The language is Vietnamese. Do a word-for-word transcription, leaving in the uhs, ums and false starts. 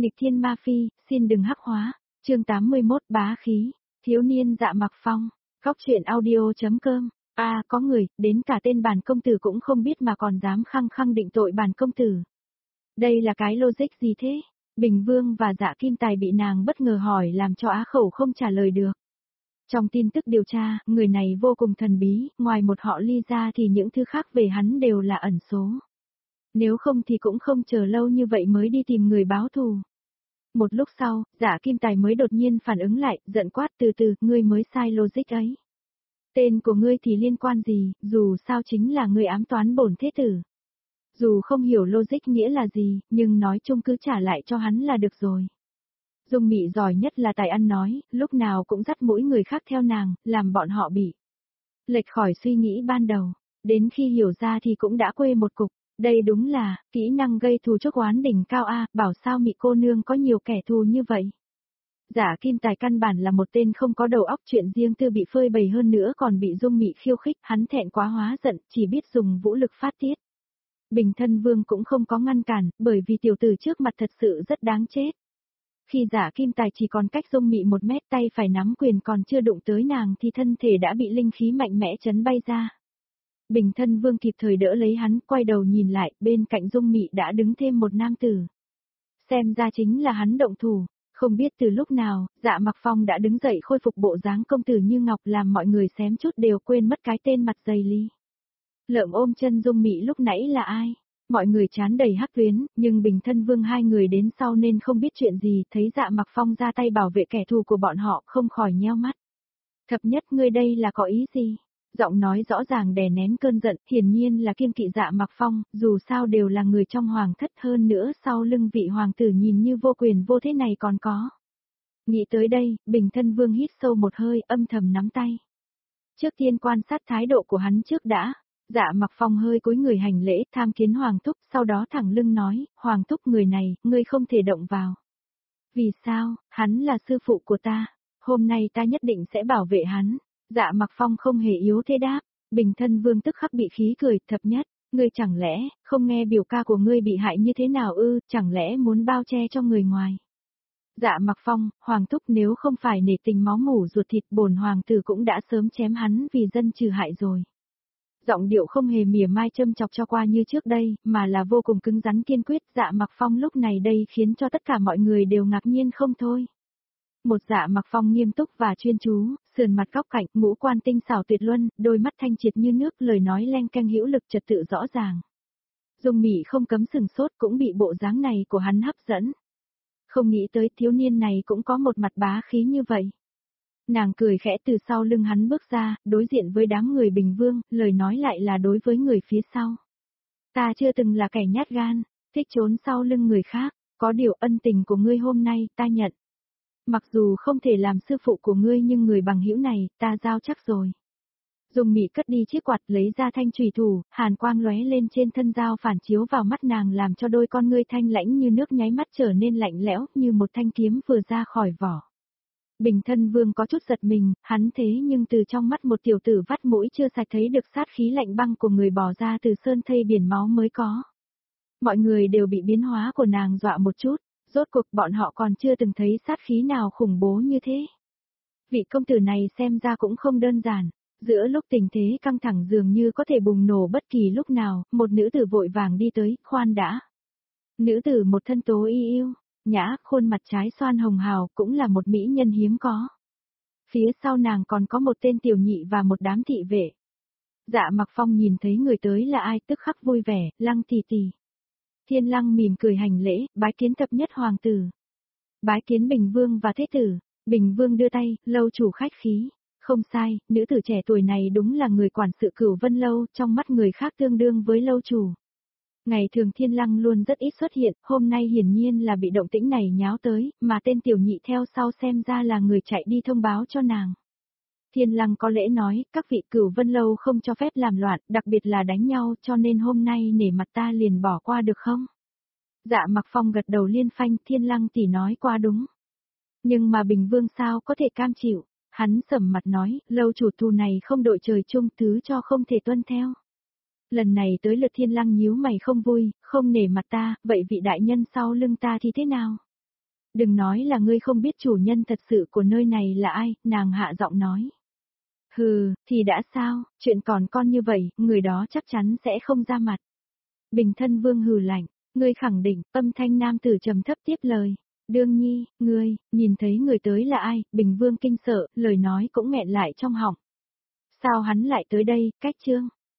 Nghịch thiên ma phi, xin đừng hắc hóa. Chương tám mươi mốt bá khí, thiếu niên Dạ Mặc Phong, góc truyện audio.com. A à, có người, đến cả tên bản công tử cũng không biết mà còn dám khăng khăng định tội bản công tử. Đây là cái logic gì thế? Bình Vương và Dạ Kim Tài bị nàng bất ngờ hỏi làm cho á khẩu không trả lời được. Trong tin tức điều tra, người này vô cùng thần bí, ngoài một họ Ly ra thì những thứ khác về hắn đều là ẩn số. Nếu không thì cũng không chờ lâu như vậy mới đi tìm người báo thù. Một lúc sau, Dạ Kim Tài mới đột nhiên phản ứng lại, giận quát từ từ, ngươi mới sai logic ấy. Tên của ngươi thì liên quan gì, dù sao chính là ngươi ám toán bổn thế tử. Dù không hiểu logic nghĩa là gì, nhưng nói chung cứ trả lại cho hắn là được rồi. Dung Mị giỏi nhất là tài ăn nói, lúc nào cũng dắt mũi người khác theo nàng, làm bọn họ bị lệch khỏi suy nghĩ ban đầu. Đến khi hiểu ra thì cũng đã quê một cục. Đây đúng là, kỹ năng gây thù chuốc oán đỉnh cao A, bảo sao Mị cô nương có nhiều kẻ thù như vậy. Dạ Kim Tài căn bản là một tên không có đầu óc, chuyện riêng tư bị phơi bày hơn nữa còn bị Dung Mị khiêu khích, hắn thẹn quá hóa giận, chỉ biết dùng vũ lực phát tiết. Bình Thân Vương cũng không có ngăn cản, bởi vì tiểu tử trước mặt thật sự rất đáng chết. Khi Dạ Kim Tài chỉ còn cách Dung Mị một mét, tay phải nắm quyền còn chưa đụng tới nàng thì thân thể đã bị linh khí mạnh mẽ chấn bay ra. Bình Thân Vương kịp thời đỡ lấy hắn, quay đầu nhìn lại, bên cạnh Dung Mị đã đứng thêm một nam tử. Xem ra chính là hắn động thủ, không biết từ lúc nào, Dạ Mặc Phong đã đứng dậy khôi phục bộ dáng công tử như ngọc, làm mọi người xém chút đều quên mất cái tên mặt dày Ly. Lợm ôm chân Dung Mị lúc nãy là ai? Mọi người chán đầy hắc tuyến, nhưng Bình Thân Vương hai người đến sau nên không biết chuyện gì, thấy Dạ Mặc Phong ra tay bảo vệ kẻ thù của bọn họ, không khỏi nheo mắt. Thập nhất, ngươi đây là có ý gì? Giọng nói rõ ràng đè nén cơn giận, hiển nhiên là kiêng kỵ Dạ Mặc Phong, dù sao đều là người trong hoàng thất, hơn nữa sau lưng vị hoàng tử nhìn như vô quyền vô thế này còn có. Nghĩ tới đây, Bình Thân Vương hít sâu một hơi, âm thầm nắm tay. Trước tiên quan sát thái độ của hắn trước đã. Dạ Mặc Phong hơi cúi người hành lễ, tham kiến hoàng thúc, sau đó thẳng lưng nói, hoàng thúc, người này, ngươi không thể động vào. Vì sao? Hắn là sư phụ của ta, hôm nay ta nhất định sẽ bảo vệ hắn. Dạ Mặc Phong không hề yếu thế đáp. Bình Thân Vương tức khắc bị khí cười, thập nhất, ngươi chẳng lẽ không nghe biểu ca của ngươi bị hại như thế nào ư, chẳng lẽ muốn bao che cho người ngoài. Dạ Mặc Phong, hoàng thúc, nếu không phải nể tình máu mủ ruột thịt, bổn hoàng tử cũng đã sớm chém hắn vì dân trừ hại rồi. Giọng điệu không hề mỉa mai châm chọc cho qua như trước đây, mà là vô cùng cứng rắn kiên quyết. Dạ Mặc Phong lúc này đây khiến cho tất cả mọi người đều ngạc nhiên không thôi. Một Dạ Mặc Phong nghiêm túc và chuyên chú, sườn mặt góc cạnh, ngũ quan tinh xảo tuyệt luân, đôi mắt thanh triệt như nước, lời nói leng keng hữu lực, trật tự rõ ràng. Dung Mị không cấm sừng sốt, cũng bị bộ dáng này của hắn hấp dẫn. Không nghĩ tới thiếu niên này cũng có một mặt bá khí như vậy. Nàng cười khẽ từ sau lưng hắn bước ra, đối diện với đám người Bình Vương, lời nói lại là đối với người phía sau. Ta chưa từng là kẻ nhát gan, thích trốn sau lưng người khác, có điều ân tình của ngươi hôm nay, ta nhận. Mặc dù không thể làm sư phụ của ngươi nhưng người bằng hữu này, ta giao chắc rồi. Dung Mị cất đi chiếc quạt, lấy ra thanh chùy thủ, hàn quang lóe lên trên thân dao phản chiếu vào mắt nàng làm cho đôi con ngươi thanh lãnh như nước nháy mắt trở nên lạnh lẽo, như một thanh kiếm vừa ra khỏi vỏ. Bình Thân Vương có chút giật mình, hắn thế nhưng từ trong mắt một tiểu tử vắt mũi chưa sạch thấy được sát khí lạnh băng của người bỏ ra từ sơn thây biển máu mới có. Mọi người đều bị biến hóa của nàng dọa một chút, rốt cuộc bọn họ còn chưa từng thấy sát khí nào khủng bố như thế. Vị công tử này xem ra cũng không đơn giản, giữa lúc tình thế căng thẳng dường như có thể bùng nổ bất kỳ lúc nào, một nữ tử vội vàng đi tới, khoan đã. Nữ tử một thân tố y yêu. Nhã, khuôn mặt trái xoan hồng hào, cũng là một mỹ nhân hiếm có. Phía sau nàng còn có một tên tiểu nhị và một đám thị vệ. Dạ Mặc Phong nhìn thấy người tới là ai, tức khắc vui vẻ, Lăng tỷ tỷ. Thiên Lăng mỉm cười hành lễ, bái kiến thập nhất hoàng tử. Bái kiến Bình Vương và thế tử. Bình Vương đưa tay, lâu chủ khách khí. Không sai, nữ tử trẻ tuổi này đúng là người quản sự Cửu Vân Lâu, trong mắt người khác tương đương với lâu chủ. Ngày thường Thiên Lăng luôn rất ít xuất hiện, hôm nay hiển nhiên là bị động tĩnh này nháo tới, mà tên tiểu nhị theo sau xem ra là người chạy đi thông báo cho nàng. Thiên Lăng có lễ nói, các vị Cửu Vân Lâu không cho phép làm loạn, đặc biệt là đánh nhau, cho nên hôm nay nể mặt ta liền bỏ qua được không? Dạ Mặc Phong gật đầu liên phanh, Thiên Lăng tỷ nói qua đúng. Nhưng mà Bình Vương sao có thể cam chịu? Hắn sầm mặt nói, lâu chủ thù này không đội trời chung, thứ cho không thể tuân theo. Lần này tới lượt Thiên Lăng nhíu mày không vui, không nể mặt ta, vậy vị đại nhân sau lưng ta thì thế nào? Đừng nói là ngươi không biết chủ nhân thật sự của nơi này là ai, nàng hạ giọng nói. Hừ, thì đã sao, chuyện còn con như vậy, người đó chắc chắn sẽ không ra mặt. Bình thân vương hừ lạnh, ngươi khẳng định, âm thanh nam tử trầm thấp tiếp lời. Đương nhi, ngươi, nhìn thấy người tới là ai, Bình vương kinh sợ, lời nói cũng nghẹn lại trong họng. Sao hắn lại tới đây, cách trương?